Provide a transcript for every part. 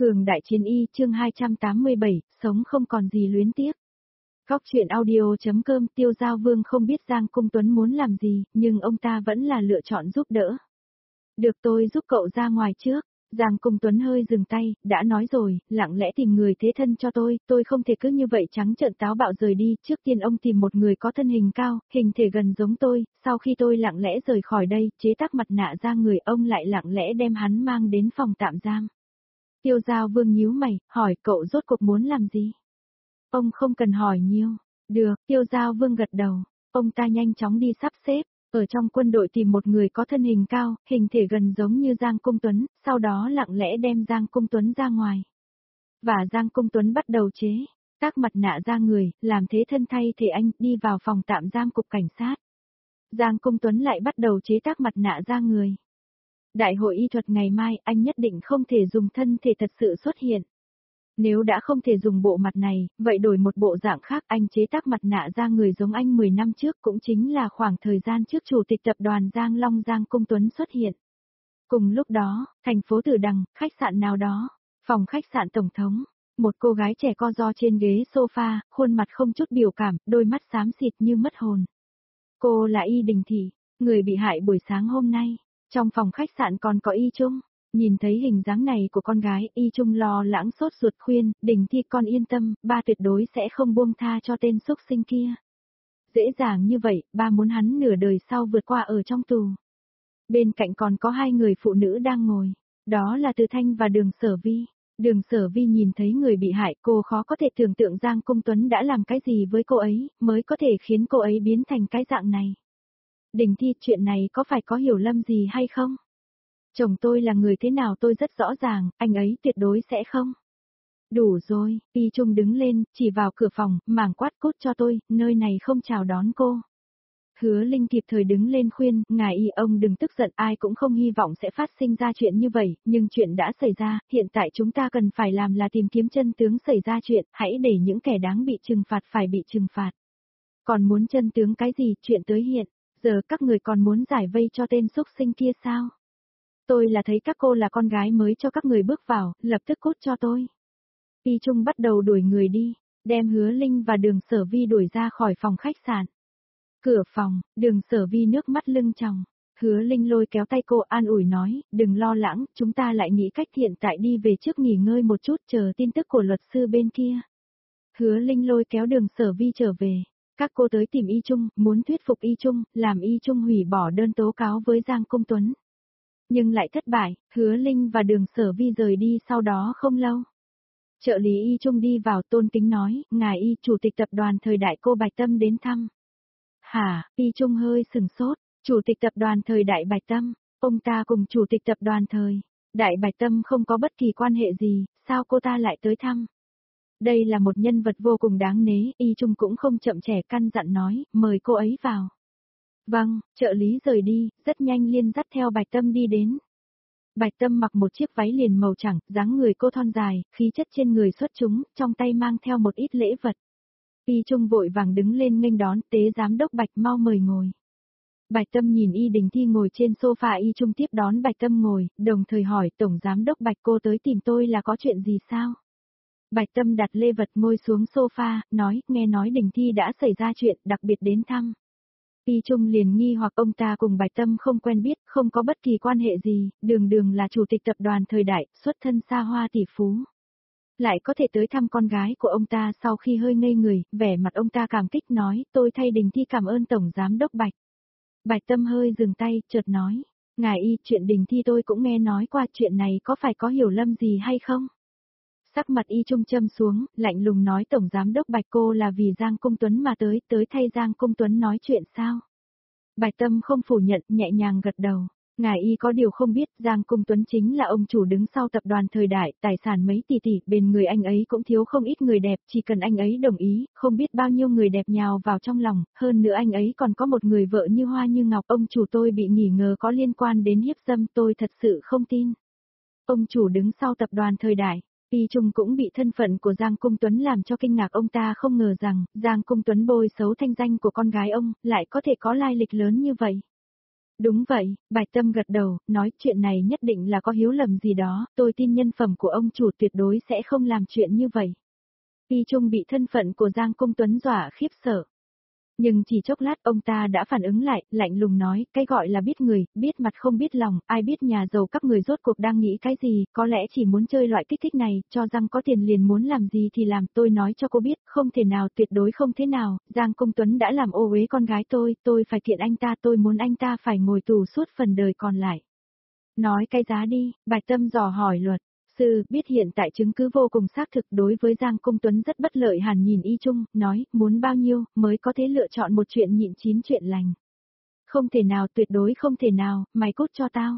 Cường đại chiến y chương 287, sống không còn gì luyến tiếc. Góc truyện audio.com Tiêu Giao Vương không biết Giang Cung Tuấn muốn làm gì, nhưng ông ta vẫn là lựa chọn giúp đỡ. Được tôi giúp cậu ra ngoài trước. Giang Cung Tuấn hơi dừng tay, đã nói rồi, lặng lẽ tìm người thế thân cho tôi không thể cứ như vậy trắng trợn táo bạo rời đi, trước tiên ông tìm một người có thân hình cao, hình thể gần giống tôi, sau khi tôi lặng lẽ rời khỏi đây, chế tác mặt nạ ra người ông lại lặng lẽ đem hắn mang đến phòng tạm giam. Tiêu Giao Vương nhíu mày, hỏi cậu rốt cuộc muốn làm gì? Ông không cần hỏi nhiều. Được, Tiêu Giao Vương gật đầu, ông ta nhanh chóng đi sắp xếp. Ở trong quân đội tìm một người có thân hình cao, hình thể gần giống như Giang Cung Tuấn, sau đó lặng lẽ đem Giang Cung Tuấn ra ngoài. Và Giang Cung Tuấn bắt đầu chế tác mặt nạ ra người, làm thế thân thay thể anh, đi vào phòng tạm giam cục cảnh sát. Giang Cung Tuấn lại bắt đầu chế tác mặt nạ ra người. Đại hội y thuật ngày mai, anh nhất định không thể dùng thân thể thật sự xuất hiện. Nếu đã không thể dùng bộ mặt này, vậy đổi một bộ dạng khác, anh chế tác mặt nạ ra người giống anh 10 năm trước, cũng chính là khoảng thời gian trước chủ tịch tập đoàn Giang Long Giang Cung Tuấn xuất hiện. Cùng lúc đó, thành phố Tử Đằng, khách sạn nào đó, phòng khách sạn tổng thống, một cô gái trẻ co ro trên ghế sofa, khuôn mặt không chút biểu cảm, đôi mắt xám xịt như mất hồn. Cô là Y Đình Thị, người bị hại buổi sáng hôm nay. Trong phòng khách sạn còn có Y Trung. Nhìn thấy hình dáng này của con gái, Y Trung lo lắng sốt ruột khuyên, Đình Thi con yên tâm, ba tuyệt đối sẽ không buông tha cho tên xúc sinh kia. Dễ dàng như vậy, ba muốn hắn nửa đời sau vượt qua ở trong tù. Bên cạnh còn có hai người phụ nữ đang ngồi, đó là Từ Thanh và Đường Sở Vi. Đường Sở Vi nhìn thấy người bị hại, cô khó có thể tưởng tượng Giang Cung Tuấn đã làm cái gì với cô ấy, mới có thể khiến cô ấy biến thành cái dạng này. Đình Thi, chuyện này có phải có hiểu lầm gì hay không? Chồng tôi là người thế nào tôi rất rõ ràng, anh ấy tuyệt đối sẽ không. Đủ rồi, Y Trung đứng lên, chỉ vào cửa phòng, mảng quát cút cho tôi, nơi này không chào đón cô. Hứa Linh kịp thời đứng lên khuyên, ngài Y ông đừng tức giận, ai cũng không hy vọng sẽ phát sinh ra chuyện như vậy, nhưng chuyện đã xảy ra, hiện tại chúng ta cần phải làm là tìm kiếm chân tướng xảy ra chuyện, hãy để những kẻ đáng bị trừng phạt phải bị trừng phạt. Còn muốn chân tướng cái gì, chuyện tới hiện, giờ các người còn muốn giải vây cho tên xúc sinh kia sao? Tôi là thấy các cô là con gái mới cho các người bước vào, lập tức cút cho tôi. Y Trung bắt đầu đuổi người đi, đem Hứa Linh và Đường Sở Vi đuổi ra khỏi phòng khách sạn. Cửa phòng, Đường Sở Vi nước mắt lưng tròng. Hứa Linh lôi kéo tay cô an ủi nói, đừng lo lắng, chúng ta lại nghĩ cách hiện tại đi về trước nghỉ ngơi một chút chờ tin tức của luật sư bên kia. Hứa Linh lôi kéo Đường Sở Vi trở về. Các cô tới tìm Y Trung, muốn thuyết phục Y Trung, làm Y Trung hủy bỏ đơn tố cáo với Giang Cung Tuấn. Nhưng lại thất bại, Hứa Linh và Đường Sở Vi rời đi sau đó không lâu. Trợ lý Y Trung đi vào tôn kính nói, ngài Y chủ tịch tập đoàn Thời Đại cô Bạch Tâm đến thăm. Hả, Y Trung hơi sừng sốt, chủ tịch tập đoàn Thời Đại Bạch Tâm, ông ta cùng chủ tịch tập đoàn Thời Đại Bạch Tâm không có bất kỳ quan hệ gì, sao cô ta lại tới thăm? Đây là một nhân vật vô cùng đáng nể, Y Trung cũng không chậm trễ căn dặn nói, mời cô ấy vào. Vâng, trợ lý rời đi, rất nhanh Liên dắt theo Bạch Tâm đi đến. Bạch Tâm mặc một chiếc váy liền màu trắng, dáng người cô thon dài, khí chất trên người xuất chúng, trong tay mang theo một ít lễ vật. Y Trung vội vàng đứng lên nghênh đón, tế giám đốc Bạch mau mời ngồi. Bạch Tâm nhìn Y Đình Thi ngồi trên sofa, Y Trung tiếp đón Bạch Tâm ngồi, đồng thời hỏi tổng giám đốc Bạch cô tới tìm tôi là có chuyện gì sao? Bạch Tâm đặt lễ vật ngồi xuống sofa, nói, nghe nói Đình Thi đã xảy ra chuyện, đặc biệt đến thăm. Y Trung liền nghi hoặc ông ta cùng Bạch Tâm không quen biết, không có bất kỳ quan hệ gì, đường là chủ tịch tập đoàn Thời Đại, xuất thân xa hoa tỷ phú. Lại có thể tới thăm con gái của ông ta sau khi hơi ngây người, vẻ mặt ông ta cảm kích nói, tôi thay Đình Thi cảm ơn Tổng Giám đốc Bạch. Bạch Tâm hơi dừng tay, chợt nói, ngài Y, chuyện Đình Thi tôi cũng nghe nói qua, chuyện này có phải có hiểu lầm gì hay không? Sắc mặt Y Trung châm xuống, lạnh lùng nói Tổng Giám đốc Bạch cô là vì Giang Cung Tuấn mà tới thay Giang Cung Tuấn nói chuyện sao? Bạch Tâm không phủ nhận, nhẹ nhàng gật đầu. Ngài Y có điều không biết, Giang Cung Tuấn chính là ông chủ đứng sau tập đoàn Thời Đại, tài sản mấy tỷ tỷ, bên người anh ấy cũng thiếu không ít người đẹp, chỉ cần anh ấy đồng ý, không biết bao nhiêu người đẹp nhào vào trong lòng, hơn nữa anh ấy còn có một người vợ như hoa như ngọc, ông chủ tôi bị nghi ngờ có liên quan đến hiếp dâm, tôi thật sự không tin. Ông chủ đứng sau tập đoàn Thời Đại. Y Trung cũng bị thân phận của Giang Cung Tuấn làm cho kinh ngạc, ông ta không ngờ rằng, Giang Cung Tuấn bôi xấu thanh danh của con gái ông, lại có thể có lai lịch lớn như vậy. Đúng vậy, Bạch Tâm gật đầu, nói chuyện này nhất định là có hiểu lầm gì đó, tôi tin nhân phẩm của ông chủ tuyệt đối sẽ không làm chuyện như vậy. Y Trung bị thân phận của Giang Công Tuấn dọa khiếp sợ. Nhưng chỉ chốc lát ông ta đã phản ứng lại, lạnh lùng nói, cái gọi là biết người, biết mặt không biết lòng, ai biết nhà giàu các người rốt cuộc đang nghĩ cái gì, có lẽ chỉ muốn chơi loại kích thích này, cho rằng có tiền liền muốn làm gì thì làm, tôi nói cho cô biết, không thể nào, tuyệt đối không thế nào, Giang Công Tuấn đã làm ô uế con gái tôi phải kiện anh ta, tôi muốn anh ta phải ngồi tù suốt phần đời còn lại. Nói cái giá đi, Bạch Tâm dò hỏi luật. Sư biết hiện tại chứng cứ vô cùng xác thực đối với Giang Công Tuấn rất bất lợi. Hàn nhìn Y Trung, nói, muốn bao nhiêu, mới có thể lựa chọn một chuyện nhịn 9 chuyện lành. Không thể nào, tuyệt đối không thể nào, mày cút cho tao.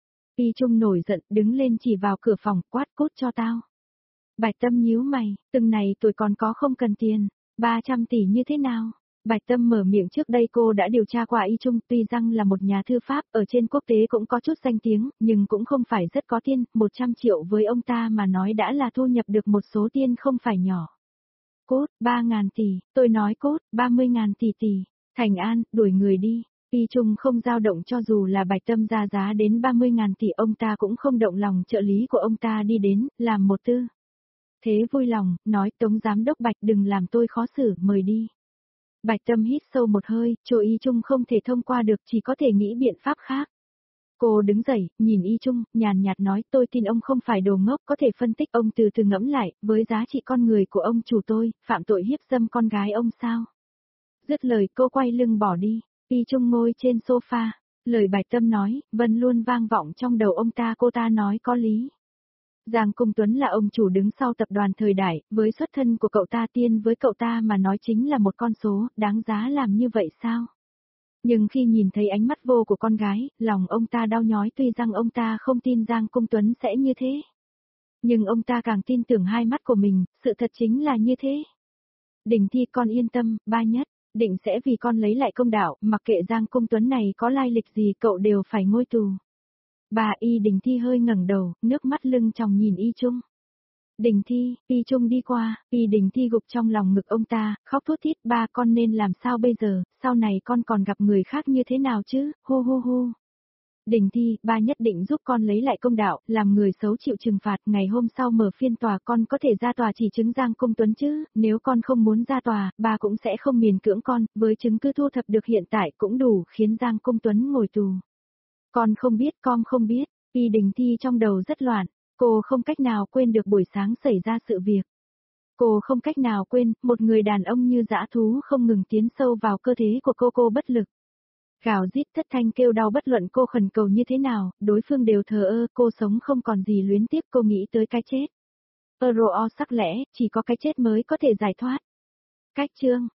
Y Trung nổi giận, đứng lên chỉ vào cửa phòng, quát cút cho tao. Bạch Tâm nhíu mày, từng này tôi còn có không cần tiền, 300 tỷ như thế nào? Bạch Tâm mở miệng, trước đây cô đã điều tra qua Y Trung, tuy rằng là một nhà thư pháp, ở trên quốc tế cũng có chút danh tiếng, nhưng cũng không phải rất có tiền, 100 triệu với ông ta mà nói đã là thu nhập được một số tiền không phải nhỏ. Cốt, 3.000 tỷ, tôi nói cốt, 30.000 tỷ, Thành An, đuổi người đi. Y Trung không dao động, cho dù là Bạch Tâm ra giá đến 30.000 tỷ ông ta cũng không động lòng. Trợ lý của ông ta đi đến, làm một tư. Thế vui lòng, nói Tống Giám đốc Bạch đừng làm tôi khó xử, mời đi. Bạch Tâm hít sâu một hơi, chỗ Y Trung không thể thông qua được, chỉ có thể nghĩ biện pháp khác. Cô đứng dậy, nhìn Y Trung, nhàn nhạt nói, tôi tin ông không phải đồ ngốc, có thể phân tích. Ông từ từ ngẫm lại, với giá trị con người của ông chủ tôi, phạm tội hiếp dâm con gái ông sao? Dứt lời cô quay lưng bỏ đi, Y Trung ngồi trên sofa, lời Bạch Tâm nói, vẫn luôn vang vọng trong đầu ông ta. Cô ta nói có lý. Giang Công Tuấn là ông chủ đứng sau tập đoàn Thời Đại, với xuất thân của cậu ta, tiên với cậu ta mà nói chính là một con số, đáng giá làm như vậy sao? Nhưng khi nhìn thấy ánh mắt vô của con gái, lòng ông ta đau nhói. Tuy rằng ông ta không tin Giang Công Tuấn sẽ như thế. Nhưng ông ta càng tin tưởng hai mắt của mình, sự thật chính là như thế. Đình Thi, con yên tâm, ba nhất, định sẽ vì con lấy lại công đạo, mặc kệ Giang Công Tuấn này có lai lịch gì cậu đều phải ngôi tù. Bà Y Đình Thi hơi ngẩng đầu, nước mắt lưng tròng nhìn Y Trung. Đình Thi, Y Trung đi qua, Y Đình Thi gục trong lòng ngực ông ta, khóc thút thít, ba con nên làm sao bây giờ, sau này con còn gặp người khác như thế nào chứ, hu hu hu. Đình Thi, ba nhất định giúp con lấy lại công đạo, làm người xấu chịu trừng phạt, ngày hôm sau mở phiên tòa con có thể ra tòa chỉ chứng Giang Công Tuấn chứ, nếu con không muốn ra tòa, ba cũng sẽ không miễn cưỡng con, với chứng cứ thu thập được hiện tại cũng đủ khiến Giang Công Tuấn ngồi tù. Con không biết, Y Đình Thi trong đầu rất loạn, cô không cách nào quên được buổi sáng xảy ra sự việc. Cô không cách nào quên, một người đàn ông như dã thú không ngừng tiến sâu vào cơ thể của cô bất lực. Gào rít thất thanh kêu đau, bất luận cô khẩn cầu như thế nào, đối phương đều thờ ơ, cô sống không còn gì luyến tiếc, cô nghĩ tới cái chết. Sắc lẽ, chỉ có cái chết mới có thể giải thoát. Cách chương